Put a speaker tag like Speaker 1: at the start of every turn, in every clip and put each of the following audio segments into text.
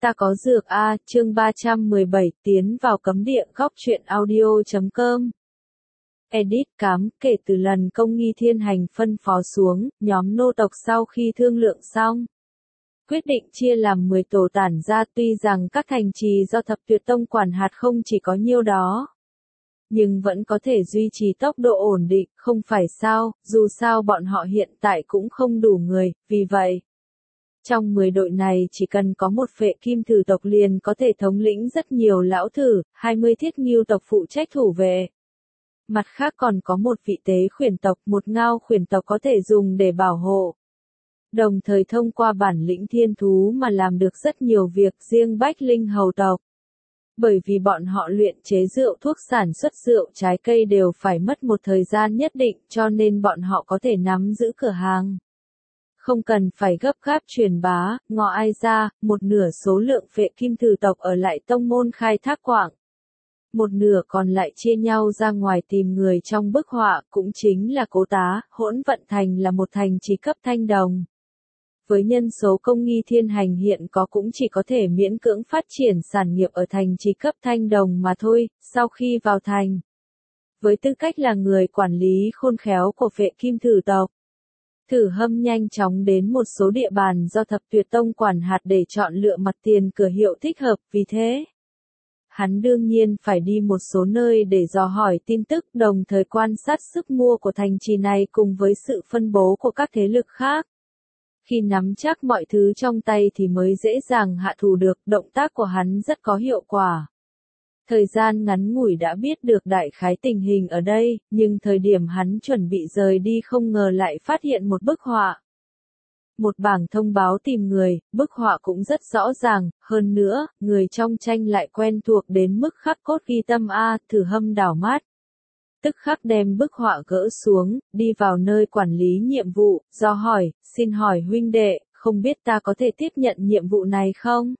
Speaker 1: Ta có dược a, chương 317, tiến vào cấm địa góc truyện audio.com. Edit cám, kể từ lần Công Nghi Thiên Hành phân phó xuống, nhóm nô tộc sau khi thương lượng xong, quyết định chia làm 10 tổ tản ra, tuy rằng các thành trì do Thập Tuyệt Tông quản hạt không chỉ có nhiêu đó, nhưng vẫn có thể duy trì tốc độ ổn định, không phải sao, dù sao bọn họ hiện tại cũng không đủ người, vì vậy, trong 10 đội này chỉ cần có một phệ kim thử tộc liền có thể thống lĩnh rất nhiều lão thử, 20 thiết ngưu tộc phụ trách thủ vệ. Mặt khác còn có một vị tế khuyển tộc, một ngao khuyển tộc có thể dùng để bảo hộ. Đồng thời thông qua bản lĩnh thiên thú mà làm được rất nhiều việc, riêng Bách Linh hầu tộc. Bởi vì bọn họ luyện chế rượu, thuốc, sản xuất rượu, trái cây đều phải mất một thời gian nhất định, cho nên bọn họ có thể nắm giữ cửa hàng. Không cần phải gấp gáp truyền bá, ngọ ai ra, một nửa số lượng phệ kim thử tộc ở lại tông môn khai thác quạng. Một nửa còn lại chia nhau ra ngoài tìm người trong bức họa, cũng chính là Cố Tá. Hỗn Vận Thành là một thành trì cấp thanh đồng. Với nhân số Công Nghi Thiên Hành hiện có cũng chỉ có thể miễn cưỡng phát triển sản nghiệp ở thành trì cấp thanh đồng mà thôi, sau khi vào thành. Với tư cách là người quản lý khôn khéo của phệ kim thử tộc, Thử Hâm nhanh chóng đến một số địa bàn do Thập Tuyệt Tông quản hạt để chọn lựa mặt tiền cửa hiệu thích hợp, vì thế hắn đương nhiên phải đi một số nơi để dò hỏi tin tức, đồng thời quan sát sức mua của thành trì này cùng với sự phân bố của các thế lực khác. Khi nắm chắc mọi thứ trong tay thì mới dễ dàng hạ thủ được, động tác của hắn rất có hiệu quả. Thời gian ngắn ngủi đã biết được đại khái tình hình ở đây, nhưng thời điểm hắn chuẩn bị rời đi không ngờ lại phát hiện một bức họa. Một bảng thông báo tìm người, bức họa cũng rất rõ ràng, hơn nữa, người trong tranh lại quen thuộc đến mức khắc cốt ghi tâm a. Thử Hâm đảo mắt. Tức khắc đem bức họa gỡ xuống, đi vào nơi quản lý nhiệm vụ, do hỏi, xin hỏi huynh đệ, không biết ta có thể tiếp nhận nhiệm vụ này không?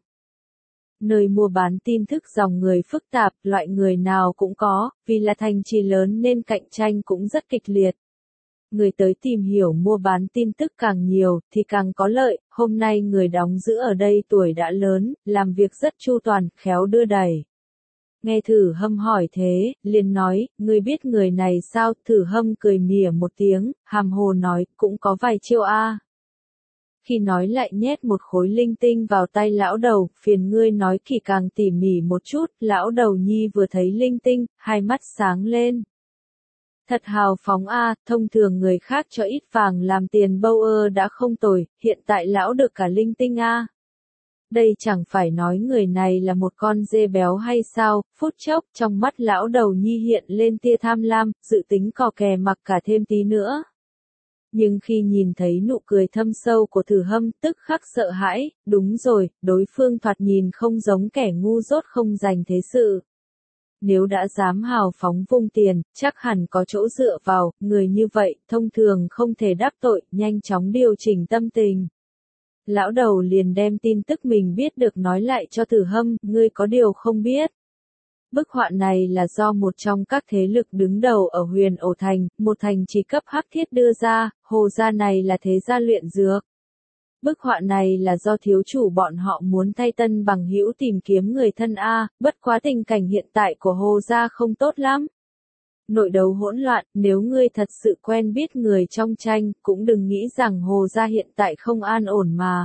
Speaker 1: Nơi mua bán tin tức dòng người phức tạp, loại người nào cũng có, vì là thành trì lớn nên cạnh tranh cũng rất kịch liệt. Người tới tìm hiểu mua bán tin tức càng nhiều, thì càng có lợi, hôm nay người đóng giữ ở đây tuổi đã lớn, làm việc rất chu toàn, khéo đưa đẩy. Nghe Thử Hâm hỏi thế, liền nói, ngươi biết người này sao? Thử Hâm cười mỉa một tiếng, hàm hồ nói, cũng có vài chiêu a. Khi nói lại nhét một khối linh tinh vào tay lão đầu, phiền ngươi nói kỹ càng tỉ mỉ một chút, lão đầu nhi vừa thấy linh tinh, hai mắt sáng lên. Thật hào phóng a, thông thường người khác cho ít vàng làm tiền bâu đã không tồi, hiện tại lão được cả linh tinh a. Đây chẳng phải nói người này là một con dê béo hay sao? Phút chốc trong mắt lão đầu nhi hiện lên tia tham lam, dự tính cò kè mặc cả thêm tí nữa. Nhưng khi nhìn thấy nụ cười thâm sâu của Thử Hâm, tức khắc sợ hãi, đúng rồi, đối phương thoạt nhìn không giống kẻ ngu dốt không dành thế sự. Nếu đã dám hào phóng vung tiền, chắc hẳn có chỗ dựa vào, người như vậy, thông thường không thể đắc tội, nhanh chóng điều chỉnh tâm tình. Lão đầu liền đem tin tức mình biết được nói lại cho Thử Hâm, ngươi có điều không biết. Bức họa này là do một trong các thế lực đứng đầu ở Huyền Ổ Thành, một thành trì cấp hắc thiết đưa ra, Hồ gia này là thế gia luyện dược. Bức họa này là do thiếu chủ bọn họ muốn thay Tân Bằng Hữu tìm kiếm người thân a, bất quá tình cảnh hiện tại của Hồ gia không tốt lắm. Nội đấu hỗn loạn, nếu ngươi thật sự quen biết người trong tranh, cũng đừng nghĩ rằng Hồ gia hiện tại không an ổn mà.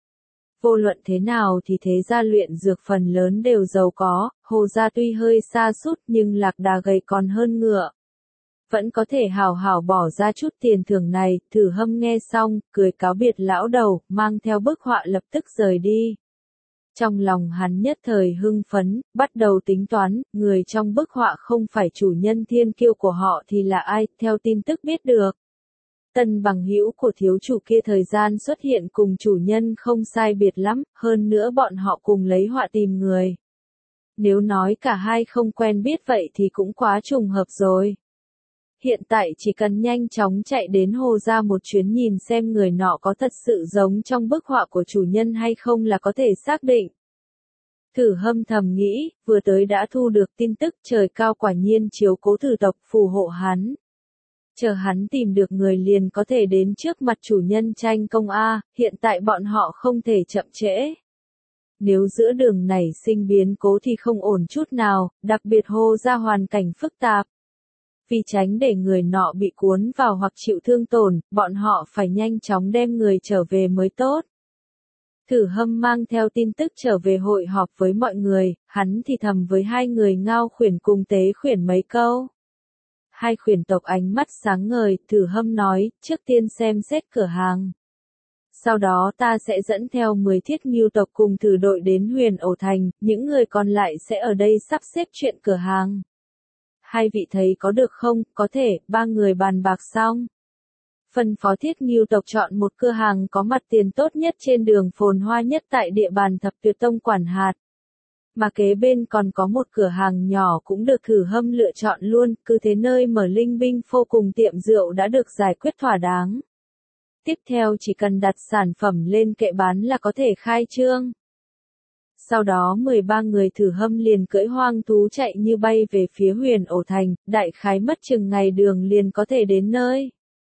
Speaker 1: Vô luận thế nào thì thế gia luyện dược phần lớn đều giàu có, Hồ gia tuy hơi sa sút nhưng lạc đà gầy còn hơn ngựa. Vẫn có thể hào hào bỏ ra chút tiền thưởng này. Thử Hâm nghe xong, cười cáo biệt lão đầu, mang theo bức họa lập tức rời đi. Trong lòng hắn nhất thời hưng phấn, bắt đầu tính toán, người trong bức họa không phải chủ nhân thiên kiêu của họ thì là ai, theo tin tức biết được. Tân Bằng Hữu của thiếu chủ kia thời gian xuất hiện cùng chủ nhân không sai biệt lắm, hơn nữa bọn họ cùng lấy họa tìm người. Nếu nói cả hai không quen biết vậy thì cũng quá trùng hợp rồi. Hiện tại chỉ cần nhanh chóng chạy đến Hồ gia một chuyến nhìn xem người nọ có thật sự giống trong bức họa của chủ nhân hay không là có thể xác định. Thử Hâm thầm nghĩ, vừa tới đã thu được tin tức, trời cao quả nhiên chiếu cố Thử tộc phù hộ hắn. Chờ hắn tìm được người liền có thể đến trước mặt chủ nhân tranh công a, hiện tại bọn họ không thể chậm trễ. Nếu giữa đường nảy sinh biến cố thì không ổn chút nào, đặc biệt Hồ ra hoàn cảnh phức tạp. Vì tránh để người nọ bị cuốn vào hoặc chịu thương tổn, bọn họ phải nhanh chóng đem người trở về mới tốt. Thử Hâm mang theo tin tức trở về hội họp với mọi người, hắn thì thầm với hai người Ngao Khuyển cùng Tế Khuyển mấy câu. Hai khuyển tộc ánh mắt sáng ngời, Thử Hâm nói, trước tiên xem xét cửa hàng. Sau đó ta sẽ dẫn theo 10 thiết ngưu tộc cùng thử đội đến Huyền Ổ Thành, những người còn lại sẽ ở đây sắp xếp chuyện cửa hàng. Hai vị thấy có được không? Có thể, ba người bàn bạc xong. Phân phó thiết ngưu tộc chọn một cửa hàng có mặt tiền tốt nhất trên đường phồn hoa nhất tại địa bàn Thập Tuyệt Tông quản hạt. Mà kế bên còn có một cửa hàng nhỏ cũng được Thử Hâm lựa chọn luôn, cứ thế nơi mở linh binh phô cùng tiệm rượu đã được giải quyết thỏa đáng. Tiếp theo chỉ cần đặt sản phẩm lên kệ bán là có thể khai trương. Sau đó 13 người Thử Hâm liền cưỡi hoang thú chạy như bay về phía Huyền Ổ Thành, đại khái mất chừng ngày đường liền có thể đến nơi.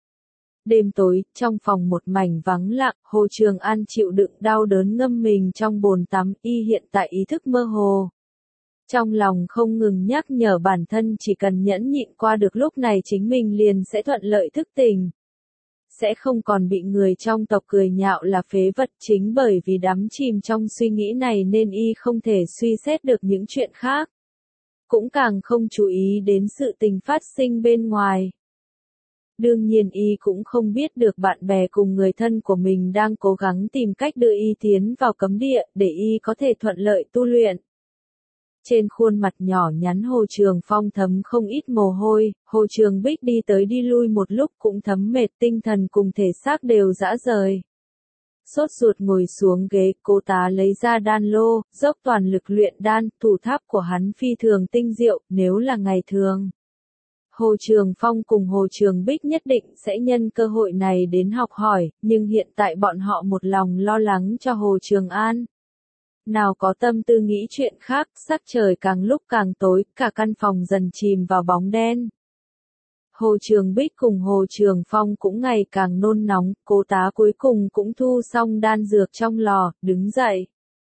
Speaker 1: Đêm tối, trong phòng một mảnh vắng lặng, Hồ Trường An chịu đựng đau đớn ngâm mình trong bồn tắm, y hiện tại ý thức mơ hồ. Trong lòng không ngừng nhắc nhở bản thân chỉ cần nhẫn nhịn qua được lúc này chính mình liền sẽ thuận lợi thức tỉnh. Sẽ không còn bị người trong tộc cười nhạo là phế vật, chính bởi vì đắm chìm trong suy nghĩ này nên y không thể suy xét được những chuyện khác. Cũng càng không chú ý đến sự tình phát sinh bên ngoài. Đương nhiên y cũng không biết được bạn bè cùng người thân của mình đang cố gắng tìm cách đưa y tiến vào cấm địa để y có thể thuận lợi tu luyện. Trên khuôn mặt nhỏ nhắn Hồ Trường Phong thấm không ít mồ hôi, Hồ Trường Bích đi tới đi lui một lúc cũng thấm mệt, tinh thần cùng thể xác đều rã rời. Sốt ruột ngồi xuống ghế, cô tá lấy ra đan lô, dốc toàn lực luyện đan, thủ tháp của hắn phi thường tinh diệu, nếu là ngày thường. Hồ Trường Phong cùng Hồ Trường Bích nhất định sẽ nhân cơ hội này đến học hỏi, nhưng hiện tại bọn họ một lòng lo lắng cho Hồ Trường An. Nào có tâm tư nghĩ chuyện khác, sắc trời càng lúc càng tối, cả căn phòng dần chìm vào bóng đen. Hồ Trường Bích cùng Hồ Trường Phong cũng ngày càng nôn nóng, cô tá cuối cùng cũng thu xong đan dược trong lò, đứng dậy.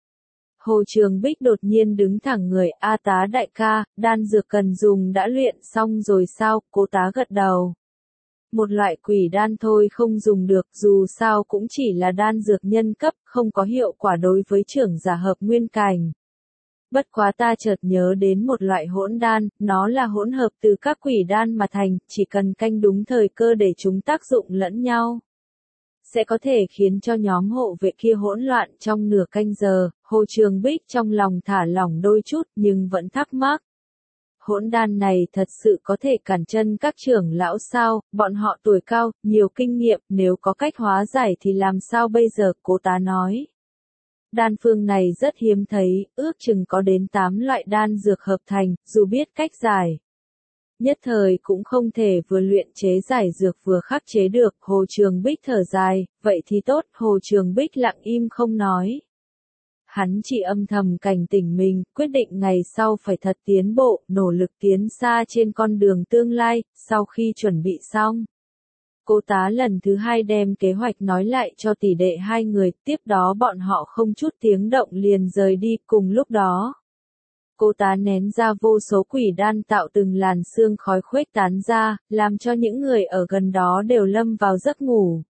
Speaker 1: Hồ Trường Bích đột nhiên đứng thẳng người, A tá đại ca, đan dược cần dùng đã luyện xong rồi sao, cô tá gật đầu. Một loại quỷ đan thôi không dùng được, dù sao cũng chỉ là đan dược nhân cấp, không có hiệu quả đối với trưởng giả hợp nguyên cảnh. Bất quá ta chợt nhớ đến một loại hỗn đan, nó là hỗn hợp từ các quỷ đan mà thành, chỉ cần canh đúng thời cơ để chúng tác dụng lẫn nhau. Sẽ có thể khiến cho nhóm hộ vệ kia hỗn loạn trong nửa canh giờ, Hồ Trường Bích trong lòng thả lỏng đôi chút nhưng vẫn thắc mắc. Hỗn đan này thật sự có thể cản chân các trưởng lão sao, bọn họ tuổi cao, nhiều kinh nghiệm, nếu có cách hóa giải thì làm sao bây giờ, cô tá nói. Đan phương này rất hiếm thấy, ước chừng có đến 8 loại đan dược hợp thành, dù biết cách giải. Nhất thời cũng không thể vừa luyện chế giải dược vừa khắc chế được, Hồ Trường Bích thở dài, vậy thì tốt, Hồ Trường Bích lặng im không nói. Hắn chỉ âm thầm cảnh tỉnh mình, quyết định ngày sau phải thật tiến bộ, nỗ lực tiến xa trên con đường tương lai, sau khi chuẩn bị xong. Cô tá lần thứ hai đem kế hoạch nói lại cho tỷ đệ hai người, tiếp đó bọn họ không chút tiếng động liền rời đi, cùng lúc đó. Cô tá nén ra vô số quỷ đan tạo từng làn sương khói khuếch tán ra, làm cho những người ở gần đó đều lâm vào giấc ngủ.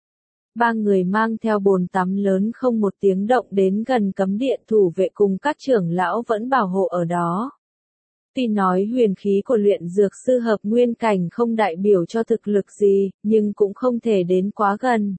Speaker 1: Ba người mang theo bồn tắm lớn không một tiếng động đến gần cấm điện, thủ vệ cùng các trưởng lão vẫn bảo hộ ở đó. Tuy nói huyền khí của luyện dược sư hợp nguyên cảnh không đại biểu cho thực lực gì, nhưng cũng không thể đến quá gần.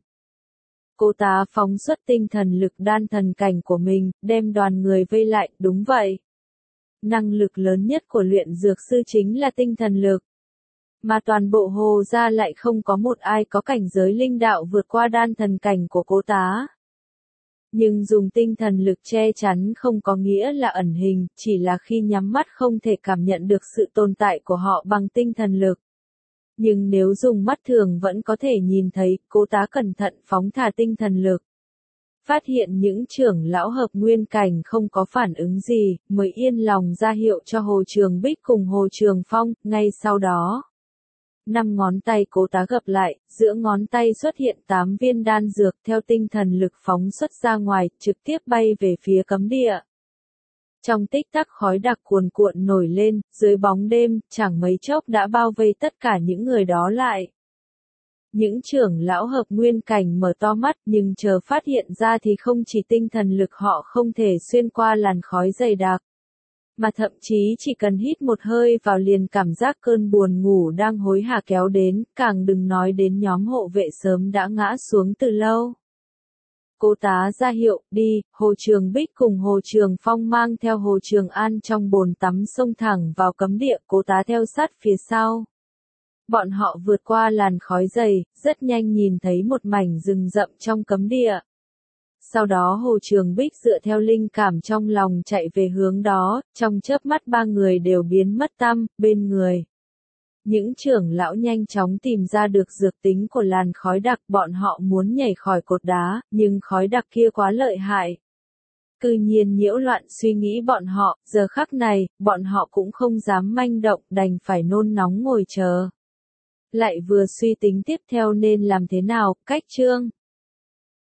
Speaker 1: Cô tá phóng xuất tinh thần lực đan thần cảnh của mình, đem đoàn người vây lại, đúng vậy. Năng lực lớn nhất của luyện dược sư chính là tinh thần lực. Mà toàn bộ Hồ gia lại không có một ai có cảnh giới linh đạo vượt qua đan thần cảnh của cô tá. Nhưng dùng tinh thần lực che chắn không có nghĩa là ẩn hình, chỉ là khi nhắm mắt không thể cảm nhận được sự tồn tại của họ bằng tinh thần lực. Nhưng nếu dùng mắt thường vẫn có thể nhìn thấy, cô tá cẩn thận phóng thả tinh thần lực. Phát hiện những trưởng lão hợp nguyên cảnh không có phản ứng gì, mới yên lòng ra hiệu cho Hồ Trường Bích cùng Hồ Trường Phong, ngay sau đó. 5 ngón tay Cố Tá gập lại, giữa ngón tay xuất hiện 8 viên đan dược theo tinh thần lực phóng xuất ra ngoài, trực tiếp bay về phía cấm địa. Trong tích tắc khói đặc cuồn cuộn nổi lên, dưới bóng đêm, chẳng mấy chốc đã bao vây tất cả những người đó lại. Những trưởng lão hợp nguyên cảnh mở to mắt nhưng chờ phát hiện ra thì không chỉ tinh thần lực họ không thể xuyên qua làn khói dày đặc, mà thậm chí chỉ cần hít một hơi vào liền cảm giác cơn buồn ngủ đang hối hả kéo đến, càng đừng nói đến nhóm hộ vệ sớm đã ngã xuống từ lâu. Cố Tá ra hiệu, đi, Hồ Trường Bích cùng Hồ Trường Phong mang theo Hồ Trường An trong bồn tắm xông thẳng vào cấm địa, Cố Tá theo sát phía sau. Bọn họ vượt qua làn khói dày, rất nhanh nhìn thấy một mảnh rừng rậm trong cấm địa. Sau đó Hồ Trường Bích dựa theo linh cảm trong lòng chạy về hướng đó, trong chớp mắt ba người đều biến mất tăm, bên người. Những trưởng lão nhanh chóng tìm ra được dược tính của làn khói đặc, bọn họ muốn nhảy khỏi cột đá, nhưng khói đặc kia quá lợi hại. Cư nhiên nhiễu loạn suy nghĩ bọn họ, giờ khắc này, bọn họ cũng không dám manh động, đành phải nôn nóng ngồi chờ. Lại vừa suy tính tiếp theo nên làm thế nào, cách chương.